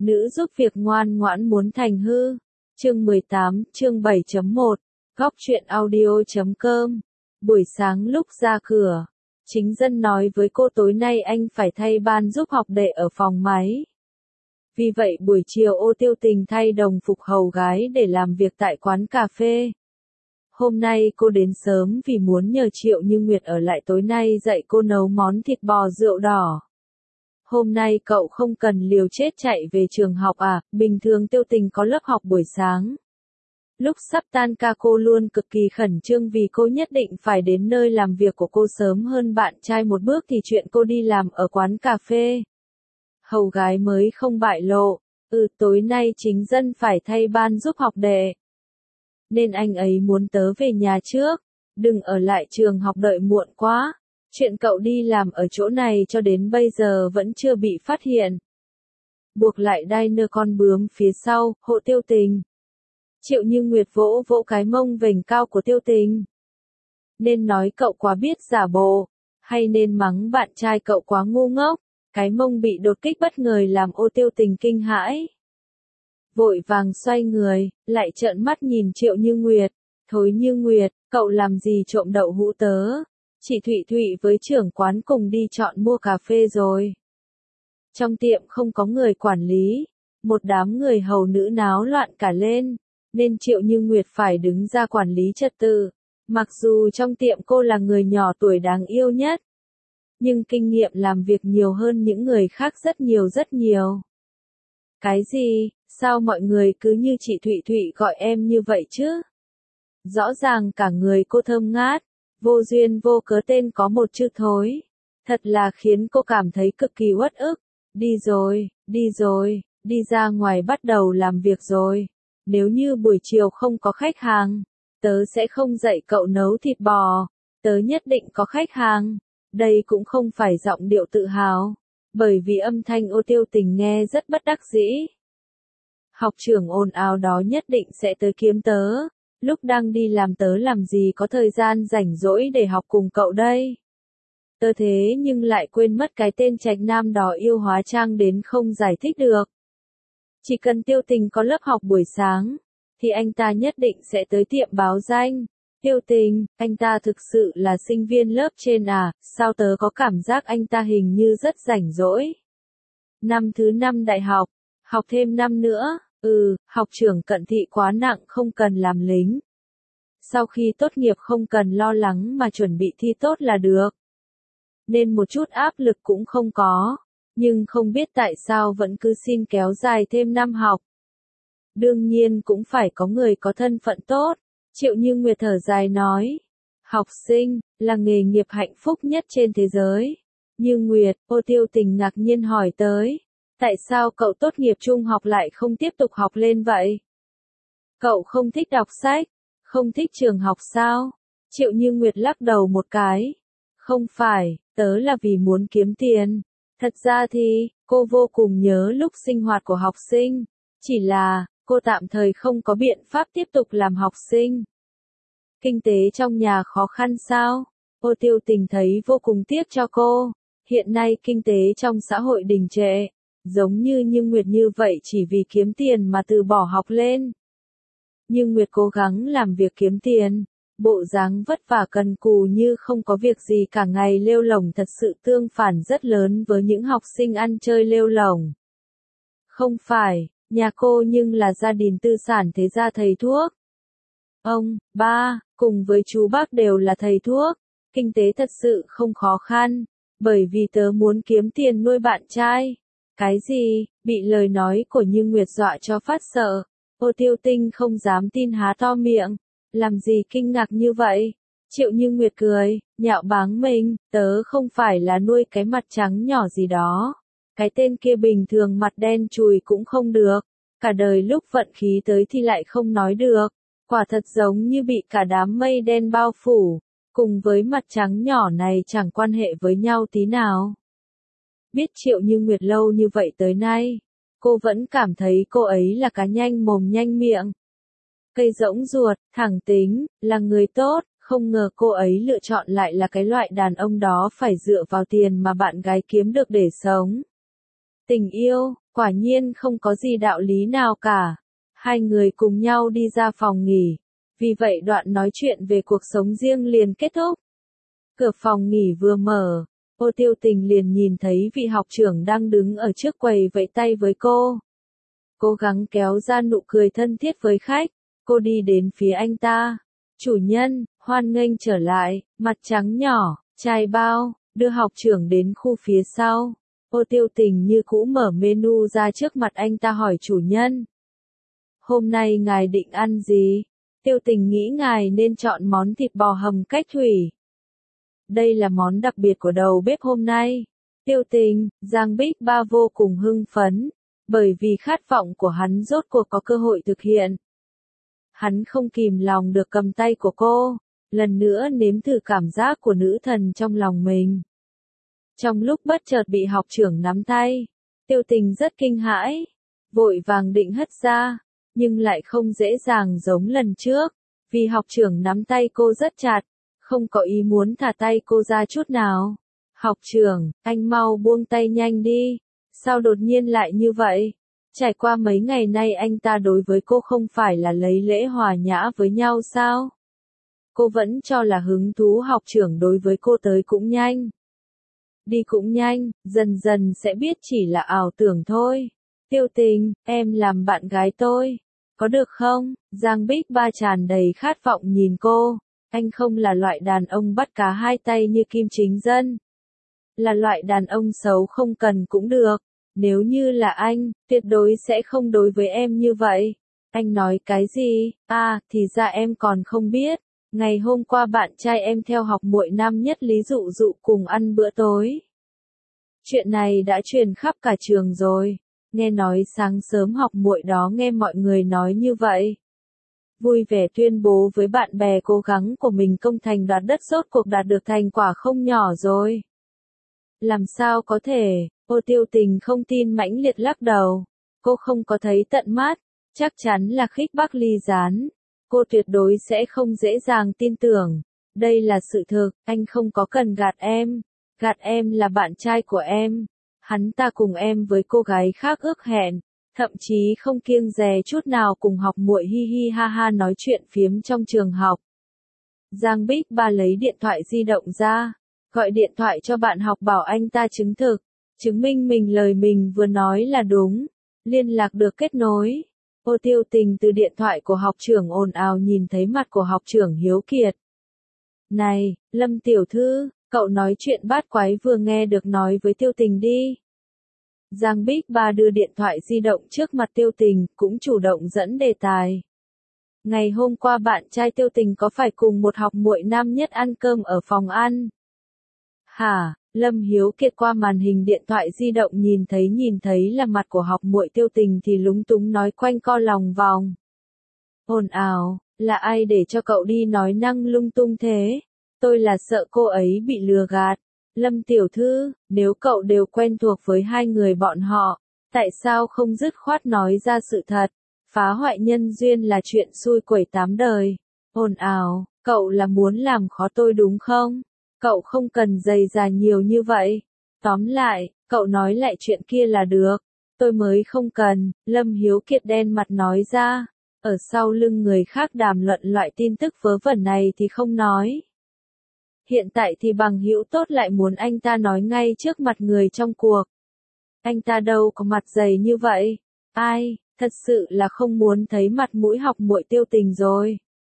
Nữ giúp việc ngoan ngoãn muốn thành hư. Chương 18, chương 7.1, Góc truyện audio.com. Buổi sáng lúc ra cửa, Chính Dân nói với cô tối nay anh phải thay ban giúp học đệ ở phòng máy. Vì vậy buổi chiều Ô Tiêu Tình thay đồng phục hầu gái để làm việc tại quán cà phê. Hôm nay cô đến sớm vì muốn nhờ Triệu Như Nguyệt ở lại tối nay dạy cô nấu món thịt bò rượu đỏ. Hôm nay cậu không cần liều chết chạy về trường học à, bình thường Tiêu Tình có lớp học buổi sáng. Lúc sắp tan ca cô luôn cực kỳ khẩn trương vì cô nhất định phải đến nơi làm việc của cô sớm hơn bạn trai một bước thì chuyện cô đi làm ở quán cà phê. Hầu gái mới không bại lộ, tối nay Chính Dân phải thay ban giúp học đệ. Nên anh ấy muốn tớ về nhà trước, đừng ở lại trường học đợi muộn quá. Chuyện cậu đi làm ở chỗ này cho đến bây giờ vẫn chưa bị phát hiện. Buộc lại đai nơ con bướm phía sau, hộ Tiêu Tình. Triệu Như Nguyệt vỗ vỗ cái mông vểnh cao của Tiêu Tình. Nên nói cậu quá biết giả bộ, hay nên mắng bạn trai cậu quá ngu ngốc. Cái mông bị đột kích bất ngờ làm Ô Tiêu Tình kinh hãi. Vội vàng xoay người, lại trợn mắt nhìn Triệu Như Nguyệt. Thối Như Nguyệt, cậu làm gì trộm đậu hũ tớ? Chị Thụy Thụy với trưởng quán cùng đi chọn mua cà phê rồi. Trong tiệm không có người quản lý, một đám người hầu nữ náo loạn cả lên, nên Triệu Như Nguyệt phải đứng ra quản lý trật tự. Mặc dù trong tiệm cô là người nhỏ tuổi đáng yêu nhất, nhưng kinh nghiệm làm việc nhiều hơn những người khác rất nhiều. Cái gì, sao mọi người cứ như chị Thụy Thụy gọi em như vậy chứ? Rõ ràng cả người cô thơm ngát, vô duyên vô cớ tên có một chữ thối. Thật là khiến cô cảm thấy cực kỳ uất ức. Đi rồi, đi ra ngoài bắt đầu làm việc rồi. Nếu như buổi chiều không có khách hàng, tớ sẽ không dạy cậu nấu thịt bò. Tớ nhất định có khách hàng. Đây cũng không phải giọng điệu tự hào, bởi vì âm thanh Ô Tiêu Tình nghe rất bất đắc dĩ. Học trưởng ồn ào đó nhất định sẽ tới kiếm tớ. Lúc đang đi làm tớ làm gì có thời gian rảnh rỗi để học cùng cậu đây. Tớ thế nhưng lại quên mất cái tên trạch nam đó yêu hóa trang đến không giải thích được. Chỉ cần Tiêu Tình có lớp học buổi sáng, thì anh ta nhất định sẽ tới tiệm báo danh. Tiêu Tình, anh ta thực sự là sinh viên lớp trên à, sao tớ có cảm giác anh ta hình như rất rảnh rỗi. Năm thứ 5 đại học, học thêm năm nữa, học trưởng cận thị quá nặng không cần làm lính. Sau khi tốt nghiệp không cần lo lắng mà chuẩn bị thi tốt là được. Nên một chút áp lực cũng không có, nhưng không biết tại sao vẫn cứ xin kéo dài thêm năm học. Đương nhiên cũng phải có người có thân phận tốt. Triệu Như Nguyệt thở dài nói, học sinh, là nghề nghiệp hạnh phúc nhất trên thế giới. Như Nguyệt, Ô Tiêu Tình ngạc nhiên hỏi tới, tại sao cậu tốt nghiệp trung học lại không tiếp tục học lên vậy? Cậu không thích đọc sách, không thích trường học sao? Triệu Như Nguyệt lắc đầu một cái, không phải, tớ là vì muốn kiếm tiền. Thật ra thì, cô vô cùng nhớ lúc sinh hoạt của học sinh, chỉ là cô tạm thời không có biện pháp tiếp tục làm học sinh. Kinh tế trong nhà khó khăn sao? Ô Tiêu Tình thấy vô cùng tiếc cho cô. Hiện nay kinh tế trong xã hội đình trệ, giống như Nguyệt như vậy chỉ vì kiếm tiền mà từ bỏ học lên. Như Nguyệt cố gắng làm việc kiếm tiền, bộ dáng vất vả cần cù như không có việc gì cả ngày lêu lổng thật sự tương phản rất lớn với những học sinh ăn chơi lêu lổng. Không phải. Nhà cô nhưng là gia đình tư sản thế gia thầy thuốc. Ông, ba, cùng với chú bác đều là thầy thuốc. Kinh tế thật sự không khó khăn, bởi vì tớ muốn kiếm tiền nuôi bạn trai. Cái gì, bị lời nói của Như Nguyệt dọa cho phát sợ. Ô Tiêu Tình không dám tin há to miệng. Làm gì kinh ngạc như vậy? Triệu Như Nguyệt cười, nhạo báng mình, tớ không phải là nuôi cái mặt trắng nhỏ gì đó. Cái tên kia bình thường mặt đen chùi cũng không được. Cả đời lúc vận khí tới thì lại không nói được. Quả thật giống như bị cả đám mây đen bao phủ. Cùng với mặt trắng nhỏ này chẳng quan hệ với nhau tí nào. Biết Triệu Như Nguyệt lâu như vậy tới nay, cô vẫn cảm thấy cô ấy là cá nhanh mồm nhanh miệng. Cây rỗng ruột, thẳng tính, là người tốt, không ngờ cô ấy lựa chọn lại là cái loại đàn ông đó phải dựa vào tiền mà bạn gái kiếm được để sống. Tình yêu, Quả nhiên không có gì đạo lý nào cả. Hai người cùng nhau đi ra phòng nghỉ. Vì vậy đoạn nói chuyện về cuộc sống riêng liền kết thúc. Cửa phòng nghỉ vừa mở, Ô Tiêu Tình liền nhìn thấy vị học trưởng đang đứng ở trước quầy vẫy tay với cô. Cố gắng kéo ra nụ cười thân thiết với khách, cô đi đến phía anh ta. Chủ nhân, hoan nghênh trở lại, mặt trắng nhỏ, chai bao, đưa học trưởng đến khu phía sau. Ô Tiêu Tình như cũ mở menu ra trước mặt anh ta hỏi chủ nhân. Hôm nay ngài định ăn gì? Tiêu Tình nghĩ ngài nên chọn món thịt bò hầm cách thủy. Đây là món đặc biệt của đầu bếp hôm nay. Tiêu Tình, Giang Bích Ba vô cùng hưng phấn, bởi vì khát vọng của hắn rốt cuộc có cơ hội thực hiện. Hắn không kìm lòng được cầm tay của cô, lần nữa nếm thử cảm giác của nữ thần trong lòng mình. Trong lúc bất chợt bị học trưởng nắm tay, Tiêu Tình rất kinh hãi, vội vàng định hất ra, nhưng lại không dễ dàng giống lần trước, vì học trưởng nắm tay cô rất chặt, không có ý muốn thả tay cô ra chút nào. Học trưởng, anh mau buông tay nhanh đi, sao đột nhiên lại như vậy? Trải qua mấy ngày nay anh ta đối với cô không phải là lấy lễ hòa nhã với nhau sao? Cô vẫn cho là hứng thú học trưởng đối với cô tới cũng nhanh. Đi cũng nhanh, dần dần sẽ biết chỉ là ảo tưởng thôi. Tiêu Tình, em làm bạn gái tôi, có được không? Giang Bích Ba tràn đầy khát vọng nhìn cô. Anh không là loại đàn ông bắt cá hai tay như Kim Chính Dân. Là loại đàn ông xấu không cần cũng được. Nếu như là anh, tuyệt đối sẽ không đối với em như vậy. Anh nói cái gì? À, thì ra em còn không biết. Ngày hôm qua bạn trai em theo học muội năm nhất Lý Dụ Dụ cùng ăn bữa tối. Chuyện này đã truyền khắp cả trường rồi. Nghe nói sáng sớm học muội đó nghe mọi người nói như vậy. Vui vẻ tuyên bố với bạn bè cố gắng của mình công thành đoạt đất rốt cuộc đạt được thành quả không nhỏ rồi. Làm sao có thể? Ô Tiêu Tình không tin mãnh liệt lắc đầu. Cô không có thấy tận mắt, chắc chắn là khích bác ly gián. Cô tuyệt đối sẽ không dễ dàng tin tưởng. Đây là sự thực, anh không có cần gạt em. Gạt em là bạn trai của em. Hắn ta cùng em với cô gái khác ước hẹn. Thậm chí không kiêng dè chút nào cùng học muội hi hi ha ha nói chuyện phiếm trong trường học. Giang Bích Ba lấy điện thoại di động ra, gọi điện thoại cho bạn học bảo anh ta chứng thực, chứng minh lời mình vừa nói là đúng. Liên lạc được kết nối. Ô Tiêu Tình từ điện thoại của học trưởng ồn ào nhìn thấy mặt của học trưởng hiếu kiệt. Này, Lâm tiểu thư, cậu nói chuyện bát quái vừa nghe được nói với Tiêu Tình đi. Giang Bích Ba đưa điện thoại di động trước mặt Tiêu Tình, cũng chủ động dẫn đề tài. Ngày hôm qua bạn trai Tiêu Tình có phải cùng một học muội năm nhất ăn cơm ở phòng ăn? Hả? Lâm Hiếu Kiệt qua màn hình điện thoại di động nhìn thấy là mặt của học muội Tiêu Tình thì lúng túng nói quanh co lòng vòng. Ồn ào, là ai để cho cậu đi nói năng lung tung thế? Tôi là sợ cô ấy bị lừa gạt. Lâm tiểu thư, nếu cậu đều quen thuộc với hai người bọn họ, tại sao không dứt khoát nói ra sự thật? Phá hoại nhân duyên là chuyện xui quẩy tám đời. Ồn ào, cậu là muốn làm khó tôi đúng không? Cậu không cần dày dà nhiều như vậy. Tóm lại, cậu nói lại chuyện kia là được. Tôi mới không cần, Lâm Hiếu Kiệt đen mặt nói ra. Ở sau lưng người khác đàm luận loại tin tức vớ vẩn này thì không nói. Hiện tại thì bằng hữu tốt lại muốn anh ta nói ngay trước mặt người trong cuộc. Anh ta đâu có mặt dày như vậy. Ai, thật sự là không muốn thấy mặt mũi học muội Tiêu Tình rồi.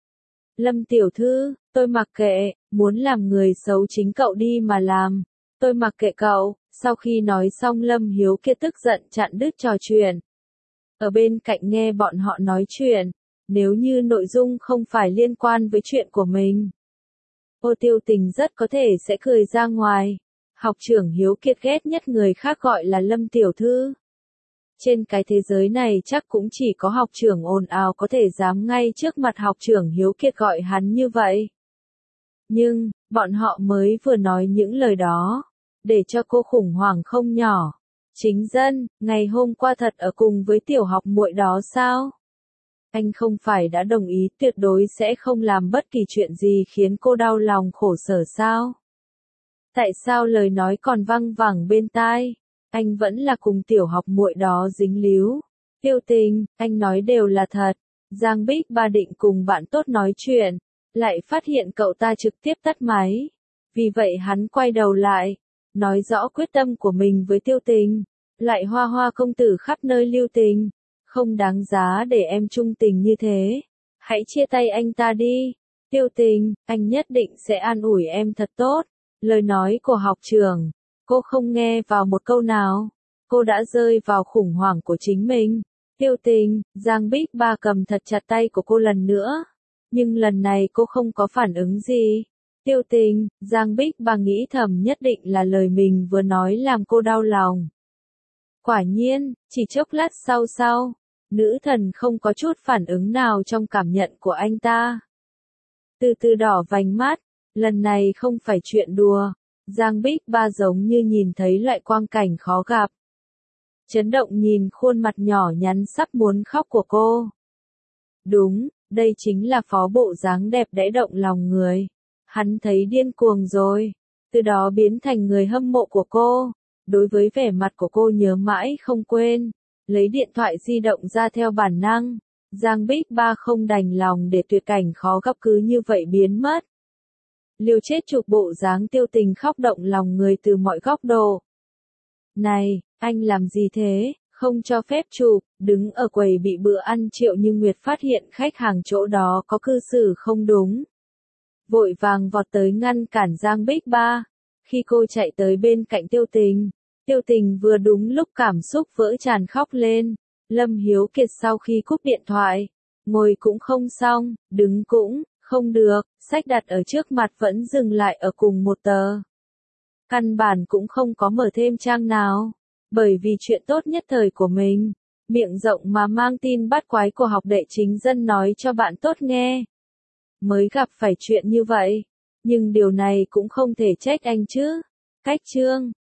Lâm tiểu thư, tôi mặc kệ, muốn làm người xấu chính cậu đi mà làm. Tôi mặc kệ cậu. Sau khi nói xong Lâm Hiếu Kiệt tức giận chặn đứt trò chuyện. Ở bên cạnh nghe bọn họ nói chuyện, nếu như nội dung không phải liên quan với chuyện của mình. Ô Tiêu Tình rất có thể sẽ cười ra ngoài. Học trưởng Hiếu Kiệt ghét nhất người khác gọi là Lâm tiểu thư. Trên cái thế giới này chắc cũng chỉ có học trưởng ồn ào có thể dám ngay trước mặt học trưởng Hiếu Kiệt gọi hắn như vậy. Nhưng, bọn họ mới vừa nói những lời đó, để cho cô khủng hoảng không nhỏ. Chính Dân, ngày hôm qua thật ở cùng với tiểu học muội đó sao? Anh không phải đã đồng ý tuyệt đối sẽ không làm bất kỳ chuyện gì khiến cô đau lòng khổ sở sao? Tại sao lời nói còn văng vẳng bên tai? anh vẫn là cùng tiểu học muội đó dính líu. Tiêu Tình, anh nói đều là thật. Giang Bích Ba định cùng bạn tốt nói chuyện, lại phát hiện cậu ta trực tiếp tắt máy. Vì vậy hắn quay đầu lại, nói rõ quyết tâm của mình với Tiêu Tình. Lại Hoa Hoa công tử khắp nơi lưu tình, không đáng giá để em trung tình như thế. Hãy chia tay anh ta đi. Tiêu Tình, anh nhất định sẽ an ủi em thật tốt. Lời nói của học trưởng, cô không nghe vào một câu nào. Cô đã rơi vào khủng hoảng của chính mình. Tiêu Tình, Giang Bích Ba cầm thật chặt tay của cô lần nữa. Nhưng lần này cô không có phản ứng gì. Tiêu Tình, Giang Bích Ba nghĩ thầm nhất định là lời mình vừa nói làm cô đau lòng. Quả nhiên, chỉ chốc lát sau, nữ thần không có chút phản ứng nào trong cảm nhận của anh ta. Từ từ đỏ vành mắt, lần này không phải chuyện đùa. Giang Bích Ba giống như nhìn thấy loại quang cảnh khó gặp. Chấn động nhìn khuôn mặt nhỏ nhắn sắp muốn khóc của cô. Đúng, đây chính là phó bộ dáng đẹp đẽ động lòng người. Hắn thấy điên cuồng rồi, từ đó biến thành người hâm mộ của cô. Đối với vẻ mặt của cô nhớ mãi không quên, lấy điện thoại di động ra theo bản năng. Giang Bích Ba không đành lòng để tuyệt cảnh khó gặp cứ như vậy biến mất. Liều chết chụp bộ dáng Tiêu Tình khóc động lòng người từ mọi góc độ. Này, anh làm gì thế, không cho phép chụp, đứng ở quầy bị bữa ăn Triệu Như Nguyệt phát hiện khách hàng chỗ đó có cư xử không đúng. Vội vàng vọt tới ngăn cản Giang Bích Ba. Khi cô chạy tới bên cạnh Tiêu Tình vừa đúng lúc cảm xúc vỡ tràn khóc lên. Lâm Hiếu Kiệt sau khi cúp điện thoại, ngồi cũng không xong, đứng cũng không được, sách đặt ở trước mặt vẫn dừng lại ở cùng một tờ. Căn bản cũng không có mở thêm trang nào, bởi vì chuyện tốt nhất thời của mình, miệng rộng mà mang tin bắt quái của học đệ chính dân nói cho bạn tốt nghe. Mới gặp phải chuyện như vậy, nhưng điều này cũng không thể trách anh chứ. Cách chương